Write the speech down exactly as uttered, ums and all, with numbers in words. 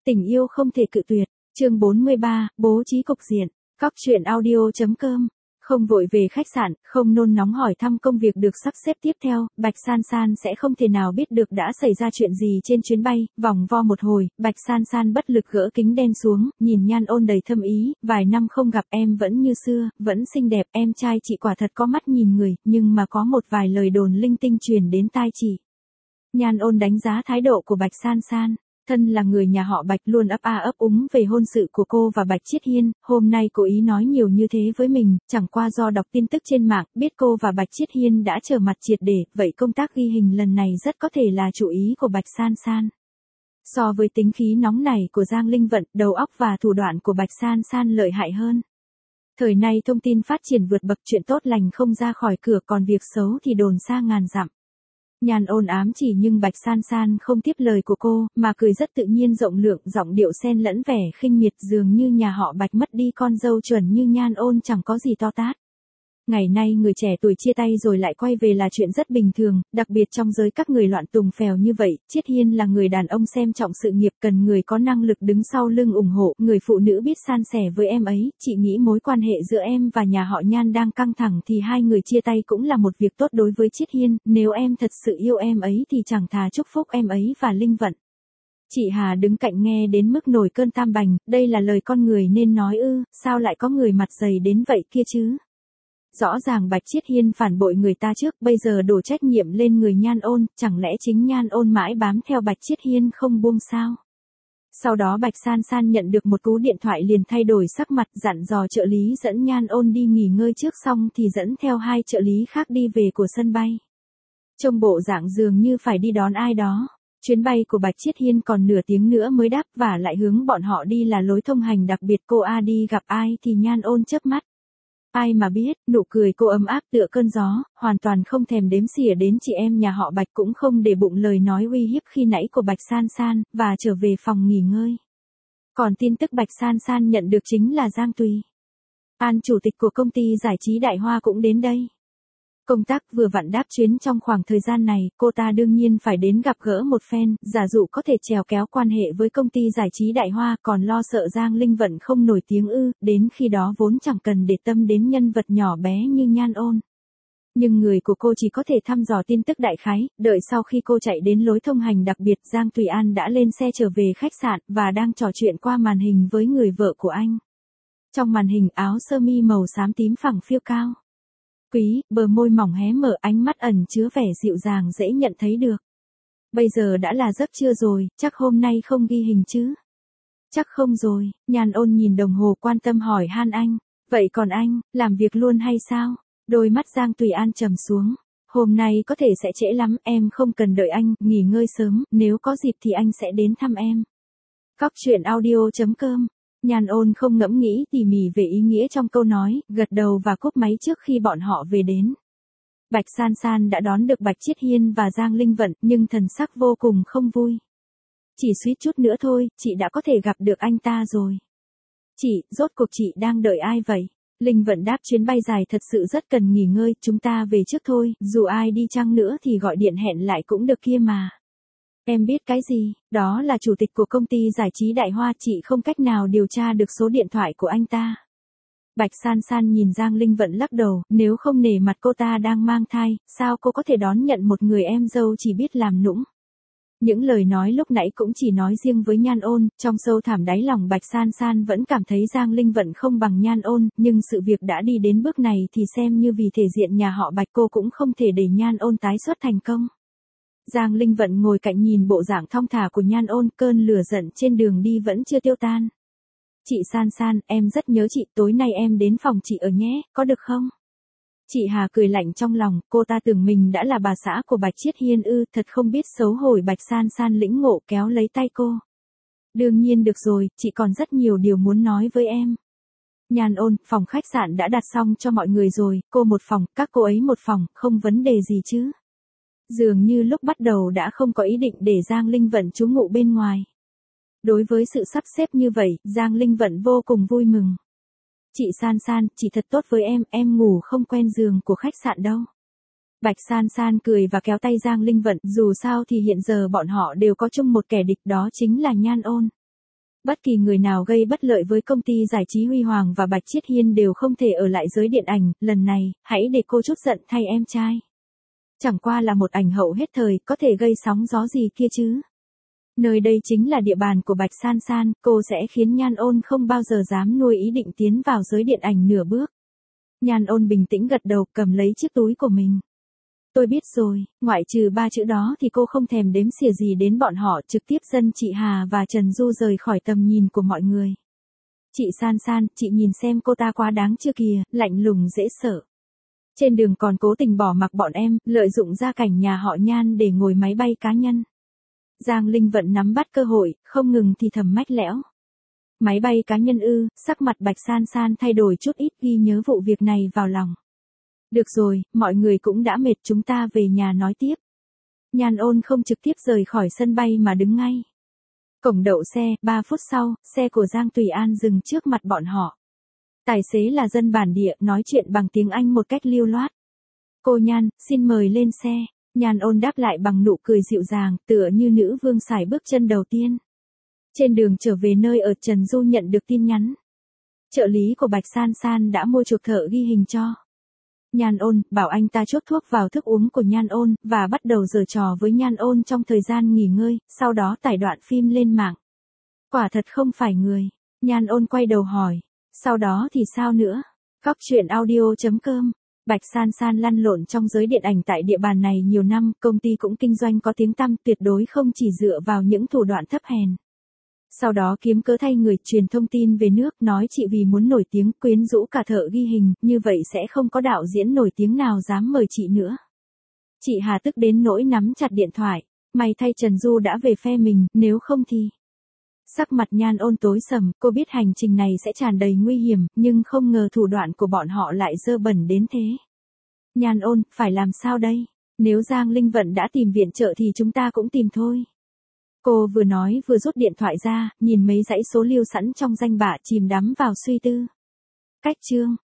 Tình yêu không thể cự tuyệt. Chương bốn mươi ba, bố trí cục diện. Cóc truyện audio chấm com. Không vội về khách sạn, không nôn nóng hỏi thăm công việc được sắp xếp tiếp theo, Bạch San San sẽ không thể nào biết được đã xảy ra chuyện gì trên chuyến bay. Vòng vo một hồi, Bạch San San bất lực gỡ kính đen xuống, nhìn Nhan Ôn đầy thâm ý, vài năm không gặp em vẫn như xưa, vẫn xinh đẹp, em trai chị quả thật có mắt nhìn người, nhưng mà có một vài lời đồn linh tinh truyền đến tai chị. Nhan Ôn đánh giá thái độ của Bạch San San. Thân là người nhà họ Bạch luôn ấp a ấp úng về hôn sự của cô và Bạch Chiết Hiên, hôm nay cố ý nói nhiều như thế với mình, chẳng qua do đọc tin tức trên mạng, biết cô và Bạch Chiết Hiên đã trở mặt triệt để, vậy công tác ghi hình lần này rất có thể là chủ ý của Bạch San San. So với tính khí nóng nảy của Giang Linh Vận, đầu óc và thủ đoạn của Bạch San San lợi hại hơn. Thời nay thông tin phát triển vượt bậc, chuyện tốt lành không ra khỏi cửa, còn việc xấu thì đồn xa ngàn dặm. Nhan Ôn ám chỉ nhưng Bạch San San không tiếp lời của cô, mà cười rất tự nhiên rộng lượng, giọng điệu xen lẫn vẻ khinh miệt, dường như nhà họ Bạch mất đi con dâu chuẩn như Nhan Ôn chẳng có gì to tát. Ngày nay người trẻ tuổi chia tay rồi lại quay về là chuyện rất bình thường, đặc biệt trong giới các người loạn tùng phèo như vậy. Chiết Hiên là người đàn ông xem trọng sự nghiệp, cần người có năng lực đứng sau lưng ủng hộ, người phụ nữ biết san sẻ với em ấy. Chị nghĩ mối quan hệ giữa em và nhà họ Nhan đang căng thẳng thì hai người chia tay cũng là một việc tốt đối với Chiết Hiên, nếu em thật sự yêu em ấy thì chẳng thà chúc phúc em ấy và Linh Vận. Chị Hà đứng cạnh nghe đến mức nổi cơn tam bành, đây là lời con người nên nói ư, sao lại có người mặt dày đến vậy kia chứ? Rõ ràng Bạch Chiết Hiên phản bội người ta trước, bây giờ đổ trách nhiệm lên người Nhan Ôn, chẳng lẽ chính Nhan Ôn mãi bám theo Bạch Chiết Hiên không buông sao? Sau đó Bạch San San nhận được một cú điện thoại liền thay đổi sắc mặt, dặn dò trợ lý dẫn Nhan Ôn đi nghỉ ngơi trước, xong thì dẫn theo hai trợ lý khác đi về của sân bay. Trông bộ dạng dường như phải đi đón ai đó. Chuyến bay của Bạch Chiết Hiên còn nửa tiếng nữa mới đáp, và lại hướng bọn họ đi là lối thông hành đặc biệt. Cô A đi gặp ai thì Nhan Ôn chớp mắt. Ai mà biết, nụ cười cô ấm áp tựa cơn gió, hoàn toàn không thèm đếm xỉa đến chị em nhà họ Bạch, cũng không để bụng lời nói uy hiếp khi nãy của Bạch San San, và trở về phòng nghỉ ngơi. Còn tin tức Bạch San San nhận được chính là Giang Tùy An, chủ tịch của công ty giải trí Đại Hoa cũng đến đây. Công tác vừa vặn đáp chuyến, trong khoảng thời gian này, cô ta đương nhiên phải đến gặp gỡ một phen, giả dụ có thể trèo kéo quan hệ với công ty giải trí Đại Hoa, còn lo sợ Giang Linh Vận không nổi tiếng ư, đến khi đó vốn chẳng cần để tâm đến nhân vật nhỏ bé như Nhan Ôn. Nhưng người của cô chỉ có thể thăm dò tin tức đại khái, đợi sau khi cô chạy đến lối thông hành đặc biệt, Giang Tùy An đã lên xe trở về khách sạn, và đang trò chuyện qua màn hình với người vợ của anh. Trong màn hình, áo sơ mi màu xám tím phẳng phiêu cao. Quý, bờ môi mỏng hé mở, ánh mắt ẩn chứa vẻ dịu dàng dễ nhận thấy được. Bây giờ đã là giấc trưa rồi, chắc hôm nay không ghi hình chứ? Chắc không rồi, Nhan Ôn nhìn đồng hồ quan tâm hỏi han anh. Vậy còn anh, làm việc luôn hay sao? Đôi mắt Giang Tùy An trầm xuống. Hôm nay có thể sẽ trễ lắm, em không cần đợi anh, nghỉ ngơi sớm, nếu có dịp thì anh sẽ đến thăm em. Cóc truyện audio chấm com. Nhan Ôn không ngẫm nghĩ tỉ mỉ về ý nghĩa trong câu nói, gật đầu và cúp máy trước khi bọn họ về đến. Bạch San San đã đón được Bạch Chiết Hiên và Giang Linh Vận, nhưng thần sắc vô cùng không vui. Chỉ suýt chút nữa thôi, chị đã có thể gặp được anh ta rồi. Chị, rốt cuộc chị đang đợi ai vậy? Linh Vận đáp, chuyến bay dài thật sự rất cần nghỉ ngơi, chúng ta về trước thôi, dù ai đi chăng nữa thì gọi điện hẹn lại cũng được kia mà. Em biết cái gì, đó là chủ tịch của công ty giải trí Đại Hoa, chị không cách nào điều tra được số điện thoại của anh ta. Bạch San San nhìn Giang Linh Vận lắc đầu, nếu không nể mặt cô ta đang mang thai, sao cô có thể đón nhận một người em dâu chỉ biết làm nũng. Những lời nói lúc nãy cũng chỉ nói riêng với Nhan Ôn, trong sâu thẳm đáy lòng Bạch San San vẫn cảm thấy Giang Linh Vận không bằng Nhan Ôn, nhưng sự việc đã đi đến bước này thì xem như vì thể diện nhà họ Bạch, cô cũng không thể để Nhan Ôn tái xuất thành công. Giang Linh Vận ngồi cạnh nhìn bộ dạng thong thả của Nhan Ôn, cơn lửa giận trên đường đi vẫn chưa tiêu tan. Chị San San, em rất nhớ chị, tối nay em đến phòng chị ở nhé, có được không? Chị Hà cười lạnh trong lòng, cô ta tưởng mình đã là bà xã của Bạch Chiết Hiên ư, thật không biết xấu hổ. Bạch San San lĩnh ngộ kéo lấy tay cô. Đương nhiên được rồi, chị còn rất nhiều điều muốn nói với em. Nhan Ôn, phòng khách sạn đã đặt xong cho mọi người rồi, cô một phòng, các cô ấy một phòng, không vấn đề gì chứ? Dường như lúc bắt đầu đã không có ý định để Giang Linh Vận trú ngụ bên ngoài. Đối với sự sắp xếp như vậy, Giang Linh Vận vô cùng vui mừng. Chị San San, chị thật tốt với em, em ngủ không quen giường của khách sạn đâu. Bạch San San cười và kéo tay Giang Linh Vận, dù sao thì hiện giờ bọn họ đều có chung một kẻ địch, đó chính là Nhan Ôn. Bất kỳ người nào gây bất lợi với công ty giải trí Huy Hoàng và Bạch Chiết Hiên đều không thể ở lại giới điện ảnh, lần này, hãy để cô chút giận thay em trai. Chẳng qua là một ảnh hậu hết thời, có thể gây sóng gió gì kia chứ. Nơi đây chính là địa bàn của Bạch San San, cô sẽ khiến Nhan Ôn không bao giờ dám nuôi ý định tiến vào giới điện ảnh nửa bước. Nhan Ôn bình tĩnh gật đầu, cầm lấy chiếc túi của mình. Tôi biết rồi, ngoại trừ ba chữ đó thì cô không thèm đếm xỉa gì đến bọn họ, trực tiếp dẫn chị Hà và Trần Du rời khỏi tầm nhìn của mọi người. Chị San San, chị nhìn xem cô ta quá đáng chưa kìa, lạnh lùng dễ sợ. Trên đường còn cố tình bỏ mặc bọn em, lợi dụng gia cảnh nhà họ Nhan để ngồi máy bay cá nhân. Giang Linh Vận nắm bắt cơ hội, không ngừng thì thầm mách lẽo. Máy bay cá nhân ư, sắc mặt Bạch San San thay đổi chút ít, ghi nhớ vụ việc này vào lòng. Được rồi, mọi người cũng đã mệt, chúng ta về nhà nói tiếp. Nhan Ôn không trực tiếp rời khỏi sân bay mà đứng ngay. Cổng đậu xe, ba phút sau, xe của Giang Tùy An dừng trước mặt bọn họ. Tài xế là dân bản địa, nói chuyện bằng tiếng Anh một cách lưu loát. Cô Nhan, xin mời lên xe. Nhan Ôn đáp lại bằng nụ cười dịu dàng, tựa như nữ vương sải bước chân đầu tiên. Trên đường trở về nơi ở, Trần Du nhận được tin nhắn. Trợ lý của Bạch San San đã mua chuộc thợ ghi hình cho Nhan Ôn, bảo anh ta chốt thuốc vào thức uống của Nhan Ôn, và bắt đầu giở trò với Nhan Ôn trong thời gian nghỉ ngơi, sau đó tải đoạn phim lên mạng. Quả thật không phải người. Nhan Ôn quay đầu hỏi. Sau đó thì sao nữa? Cóc truyện audio chấm com. Bạch San San lăn lộn trong giới điện ảnh tại địa bàn này nhiều năm, công ty cũng kinh doanh có tiếng tăm, tuyệt đối không chỉ dựa vào những thủ đoạn thấp hèn. Sau đó kiếm cớ thay người truyền thông tin về nước, nói chị vì muốn nổi tiếng quyến rũ cả thợ ghi hình, như vậy sẽ không có đạo diễn nổi tiếng nào dám mời chị nữa. Chị Hà tức đến nỗi nắm chặt điện thoại, may thay Trần Du đã về phe mình, nếu không thì... Sắc mặt Nhan Ôn tối sầm, cô biết hành trình này sẽ tràn đầy nguy hiểm, nhưng không ngờ thủ đoạn của bọn họ lại dơ bẩn đến thế. Nhan Ôn, phải làm sao đây? Nếu Giang Linh Vận đã tìm viện trợ thì chúng ta cũng tìm thôi. Cô vừa nói vừa rút điện thoại ra, nhìn mấy dãy số lưu sẵn trong danh bạ, chìm đắm vào suy tư. Cách chương